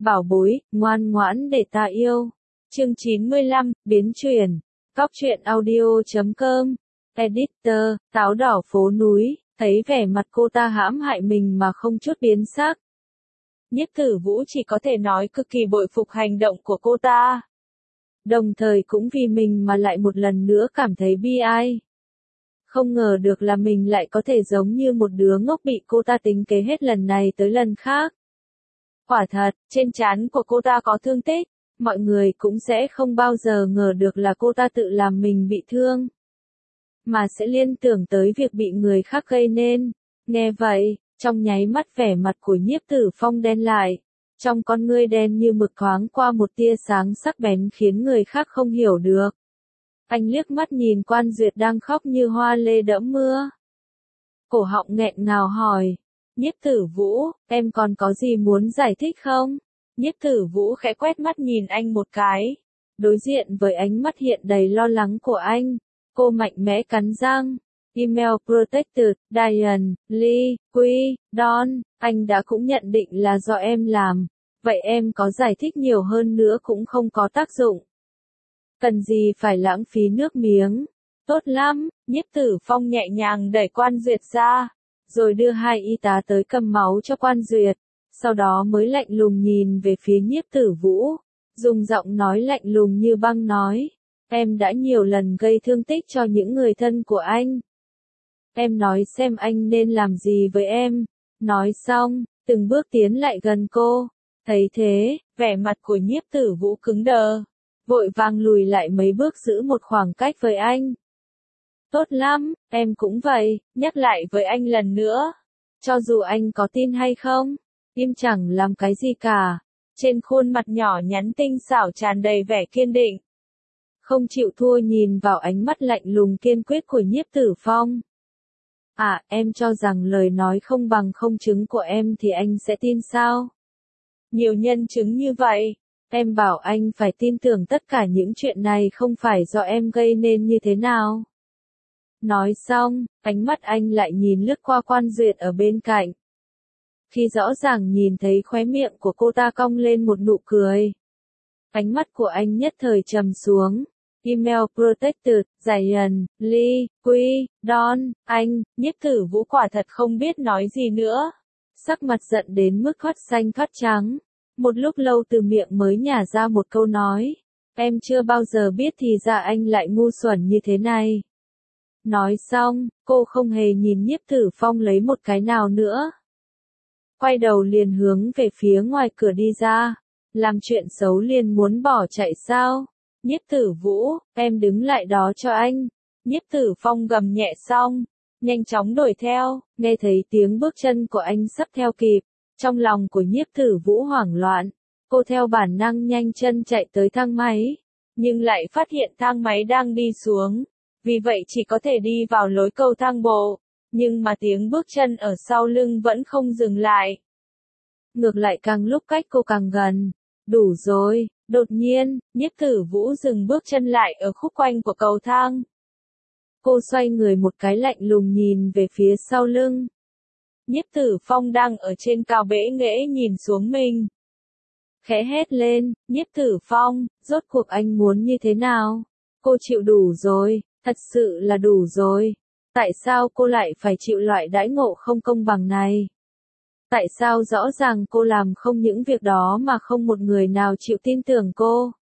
Bảo bối, ngoan ngoãn để ta yêu. Chương 95, biến chuyển. Cóc truyện audio.com. Editor, táo đỏ phố núi, thấy vẻ mặt cô ta hãm hại mình mà không chút biến sắc. Nhiếp Tử Vũ chỉ có thể nói cực kỳ bội phục hành động của cô ta. Đồng thời cũng vì mình mà lại một lần nữa cảm thấy bi ai. Không ngờ được là mình lại có thể giống như một đứa ngốc bị cô ta tính kế hết lần này tới lần khác. Quả thật, trên trán của cô ta có thương tích, mọi người cũng sẽ không bao giờ ngờ được là cô ta tự làm mình bị thương. Mà sẽ liên tưởng tới việc bị người khác gây nên. Nghe vậy, trong nháy mắt vẻ mặt của Nhiếp Tử Phong đen lại. Trong con ngươi đen như mực thoáng qua một tia sáng sắc bén khiến người khác không hiểu được. Anh liếc mắt nhìn Quan Duyệt đang khóc như hoa lê đẫm mưa. Cổ họng nghẹn ngào hỏi. Nhiếp Tử Vũ, em còn có gì muốn giải thích không? Nhiếp Tử Vũ khẽ quét mắt nhìn anh một cái. Đối diện với ánh mắt hiện đầy lo lắng của anh, cô mạnh mẽ cắn răng. Email Protected, Diane, Lee, Quy, Don, anh đã cũng nhận định là do em làm. Vậy em có giải thích nhiều hơn nữa cũng không có tác dụng. Cần gì phải lãng phí nước miếng. Tốt lắm, Nhiếp Tử Phong nhẹ nhàng đẩy Quan Duyệt ra, rồi đưa hai y tá tới cầm máu cho Quan Duyệt, sau đó mới lạnh lùng nhìn về phía Nhiếp Tử Vũ, dùng giọng nói lạnh lùng như băng nói, em đã nhiều lần gây thương tích cho những người thân của anh. Em nói xem anh nên làm gì với em. Nói xong, từng bước tiến lại gần cô. Thấy thế, vẻ mặt của Nhiếp Tử Vũ cứng đờ, vội vàng lùi lại mấy bước giữ một khoảng cách với anh. Tốt lắm, em cũng vậy, nhắc lại với anh lần nữa. Cho dù anh có tin hay không, im chẳng làm cái gì cả. Trên khuôn mặt nhỏ nhắn tinh xảo tràn đầy vẻ kiên định. Không chịu thua nhìn vào ánh mắt lạnh lùng kiên quyết của Nhiếp Tử Phong. À, em cho rằng lời nói không bằng không chứng của em thì anh sẽ tin sao? Nhiều nhân chứng như vậy, em bảo anh phải tin tưởng tất cả những chuyện này không phải do em gây nên như thế nào? Nói xong, ánh mắt anh lại nhìn lướt qua Quan Duyệt ở bên cạnh. Khi rõ ràng nhìn thấy khóe miệng của cô ta cong lên một nụ cười. Ánh mắt của anh nhất thời trầm xuống. Email Protected, Diane, Lee, Quy, Don, anh, Nhiếp Tử Vũ quả thật không biết nói gì nữa. Sắc mặt giận đến mức thoát xanh thoát trắng. Một lúc lâu từ miệng mới nhả ra một câu nói. Em chưa bao giờ biết thì ra anh lại ngu xuẩn như thế này. Nói xong, cô không hề nhìn Nhiếp Tử Phong lấy một cái nào nữa. Quay đầu liền hướng về phía ngoài cửa đi ra. Làm chuyện xấu liền muốn bỏ chạy sao? Nhiếp Tử Vũ, em đứng lại đó cho anh. Nhiếp Tử Phong gầm nhẹ xong, nhanh chóng đuổi theo, nghe thấy tiếng bước chân của anh sắp theo kịp. Trong lòng của Nhiếp Tử Vũ hoảng loạn, cô theo bản năng nhanh chân chạy tới thang máy, nhưng lại phát hiện thang máy đang đi xuống, vì vậy chỉ có thể đi vào lối cầu thang bộ, nhưng mà tiếng bước chân ở sau lưng vẫn không dừng lại. Ngược lại càng lúc cách cô càng gần. Đủ rồi, đột nhiên, Nhiếp Tử Vũ dừng bước chân lại ở khúc quanh của cầu thang. Cô xoay người một cái lạnh lùng nhìn về phía sau lưng. Nhiếp Tử Phong đang ở trên cao bệ nghễ nhìn xuống mình. Khẽ hét lên, Nhiếp Tử Phong, rốt cuộc anh muốn như thế nào? Cô chịu đủ rồi, thật sự là đủ rồi. Tại sao cô lại phải chịu loại đãi ngộ không công bằng này? Tại sao rõ ràng cô làm không những việc đó mà không một người nào chịu tin tưởng cô?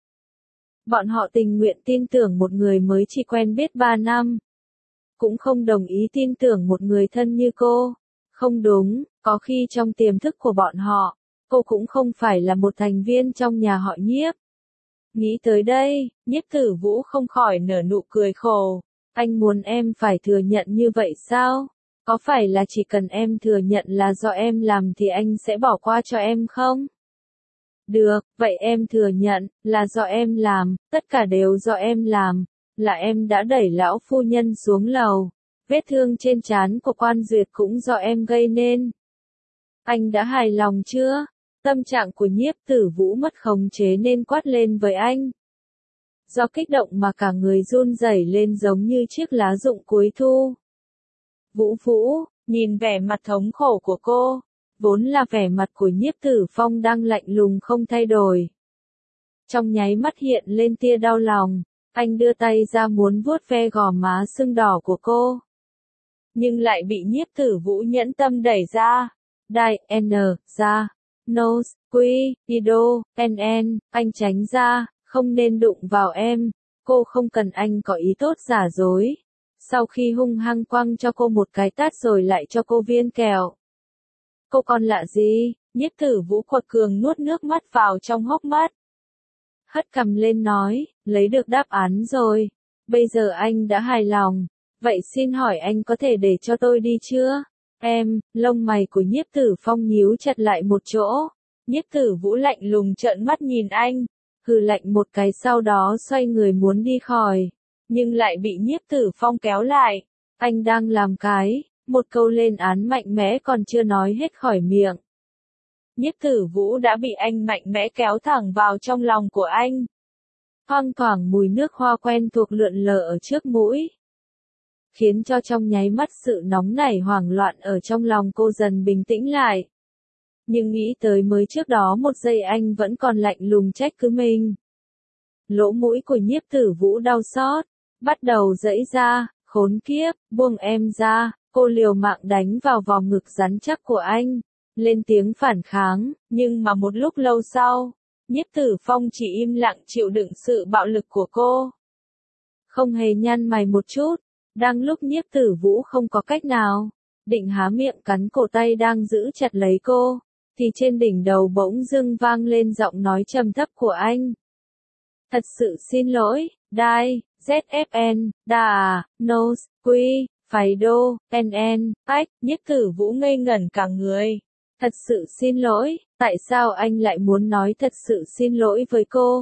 Bọn họ tình nguyện tin tưởng một người mới chỉ quen biết 3 năm. Cũng không đồng ý tin tưởng một người thân như cô. Không đúng, có khi trong tiềm thức của bọn họ, cô cũng không phải là một thành viên trong nhà họ Nhiếp. Nghĩ tới đây, Nhiếp Tử Vũ không khỏi nở nụ cười khổ. Anh muốn em phải thừa nhận như vậy sao? Có phải là chỉ cần em thừa nhận là do em làm thì anh sẽ bỏ qua cho em không? Được, vậy em thừa nhận, là do em làm, tất cả đều do em làm, là em đã đẩy lão phu nhân xuống lầu. Vết thương trên trán của Quan Duyệt cũng do em gây nên. Anh đã hài lòng chưa? Tâm trạng của Nhiếp Tử Vũ mất khống chế nên quát lên với anh. Do kích động mà cả người run rẩy lên giống như chiếc lá rụng cuối thu. Vũ Vũ, nhìn vẻ mặt thống khổ của cô, vốn là vẻ mặt của Nhiếp Tử Phong đang lạnh lùng không thay đổi. Trong nháy mắt hiện lên tia đau lòng, anh đưa tay ra muốn vuốt ve gò má sưng đỏ của cô. Nhưng lại bị Nhiếp Tử Vũ nhẫn tâm đẩy ra. Đai, N, ra, nose, quy, ido, n, anh tránh ra, không nên đụng vào em, cô không cần anh có ý tốt giả dối. Sau khi hung hăng quăng cho cô một cái tát rồi lại cho cô viên kẹo. Cô còn lạ gì? Nhiếp Tử Vũ quật cường nuốt nước mắt vào trong hốc mắt. Hất cằm lên nói, lấy được đáp án rồi. Bây giờ anh đã hài lòng. Vậy xin hỏi anh có thể để cho tôi đi chưa? Em, lông mày của Nhiếp Tử Phong nhíu chặt lại một chỗ. Nhiếp Tử Vũ lạnh lùng trợn mắt nhìn anh. Hừ lạnh một cái sau đó xoay người muốn đi khỏi. Nhưng lại bị Nhiếp Tử Phong kéo lại. Anh đang làm cái, một câu lên án mạnh mẽ còn chưa nói hết khỏi miệng. Nhiếp Tử Vũ đã bị anh mạnh mẽ kéo thẳng vào trong lòng của anh. Thoang thoảng mùi nước hoa quen thuộc lượn lờ ở trước mũi. Khiến cho trong nháy mắt sự nóng nảy hoảng loạn ở trong lòng cô dần bình tĩnh lại. Nhưng nghĩ tới mới trước đó một giây anh vẫn còn lạnh lùng trách cứ mình. Lỗ mũi của Nhiếp Tử Vũ đau xót, bắt đầu giãy ra, khốn kiếp, buông em ra, cô liều mạng đánh vào vòng ngực rắn chắc của anh, lên tiếng phản kháng, nhưng mà một lúc lâu sau, Nhiếp Tử Phong chỉ im lặng chịu đựng sự bạo lực của cô. Không hề nhăn mày một chút, đang lúc Nhiếp Tử Vũ không có cách nào, định há miệng cắn cổ tay đang giữ chặt lấy cô, thì trên đỉnh đầu bỗng dưng vang lên giọng nói trầm thấp của anh. Thật sự xin lỗi, Đai, ZFN, Đà, Nose, Quy, Phái Đô, NN, Ách, Nhiếp Tử Vũ ngây ngẩn cả người. Thật sự xin lỗi, tại sao anh lại muốn nói thật sự xin lỗi với cô?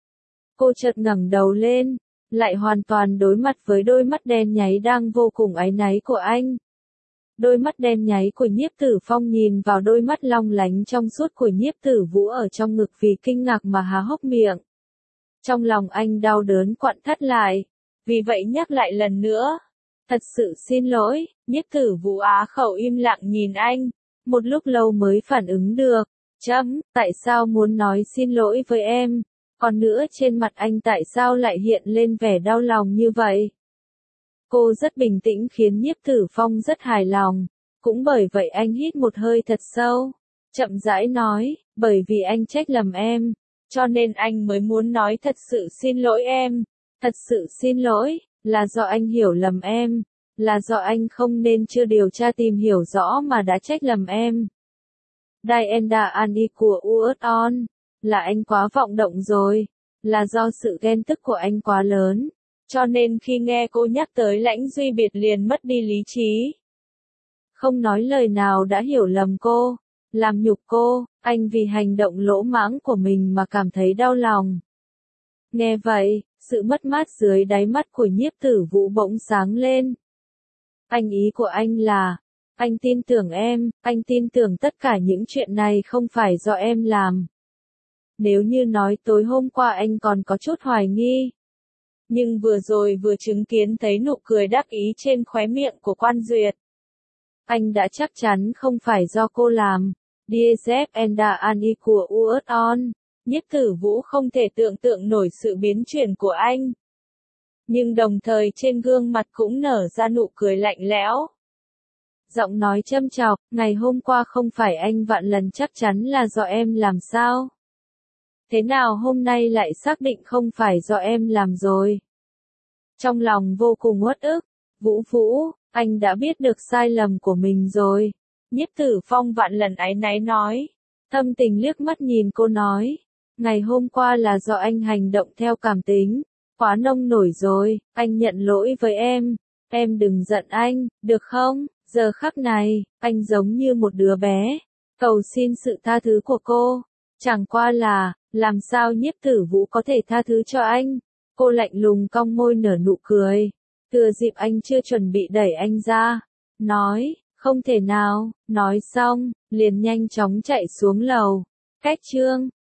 Cô chợt ngẩng đầu lên, lại hoàn toàn đối mặt với đôi mắt đen nháy đang vô cùng áy náy của anh. Đôi mắt đen nháy của Nhiếp Tử Phong nhìn vào đôi mắt long lánh trong suốt của Nhiếp Tử Vũ ở trong ngực vì kinh ngạc mà há hốc miệng. Trong lòng anh đau đớn quặn thắt lại, vì vậy nhắc lại lần nữa. Thật sự xin lỗi, Nhiếp Tử Vũ á khẩu im lặng nhìn anh, một lúc lâu mới phản ứng được. Tại sao muốn nói xin lỗi với em? Còn nữa trên mặt anh tại sao lại hiện lên vẻ đau lòng như vậy? Cô rất bình tĩnh khiến Nhiếp Tử Phong rất hài lòng, cũng bởi vậy anh hít một hơi thật sâu, chậm rãi nói, bởi vì anh trách lầm em, cho nên anh mới muốn nói thật sự xin lỗi em, thật sự xin lỗi, là do anh hiểu lầm em, là do anh không nên chưa điều tra tìm hiểu rõ mà đã trách lầm em. Dienda Ani của Uton, là anh quá vọng động rồi, là do sự ghen tức của anh quá lớn. Cho nên khi nghe cô nhắc tới Lãnh Duy Biệt liền mất đi lý trí. Không nói lời nào đã hiểu lầm cô, làm nhục cô, anh vì hành động lỗ mãng của mình mà cảm thấy đau lòng. Nghe vậy, sự mất mát dưới đáy mắt của Nhiếp Tử Vũ bỗng sáng lên. Ý của anh là, anh tin tưởng em, anh tin tưởng tất cả những chuyện này không phải do em làm. Nếu như nói tối hôm qua anh còn có chút hoài nghi. Nhưng vừa rồi vừa chứng kiến thấy nụ cười đắc ý trên khóe miệng của Quan Duyệt. Anh đã chắc chắn không phải do cô làm. DZ Enda Ani của Uton, Nhiếp Tử Vũ không thể tưởng tượng nổi sự biến chuyển của anh. Nhưng đồng thời trên gương mặt cũng nở ra nụ cười lạnh lẽo. Giọng nói châm chọc, ngày hôm qua không phải anh vạn lần chắc chắn là do em làm sao? Thế nào hôm nay lại xác định không phải do em làm rồi? Trong lòng vô cùng uất ức, Vũ, anh đã biết được sai lầm của mình rồi. Nhiếp Tử Phong vạn lần áy náy nói. Thâm Tình liếc mắt nhìn cô nói. Ngày hôm qua là do anh hành động theo cảm tính. Quá nông nổi rồi, anh nhận lỗi với em. Em đừng giận anh, được không? Giờ khắc này, anh giống như một đứa bé. Cầu xin sự tha thứ của cô. Chẳng qua là, làm sao Nhiếp Tử Vũ có thể tha thứ cho anh? Cô lạnh lùng cong môi nở nụ cười. Thừa dịp anh chưa chuẩn bị đẩy anh ra. Nói, không thể nào, nói xong, liền nhanh chóng chạy xuống lầu. Cách chương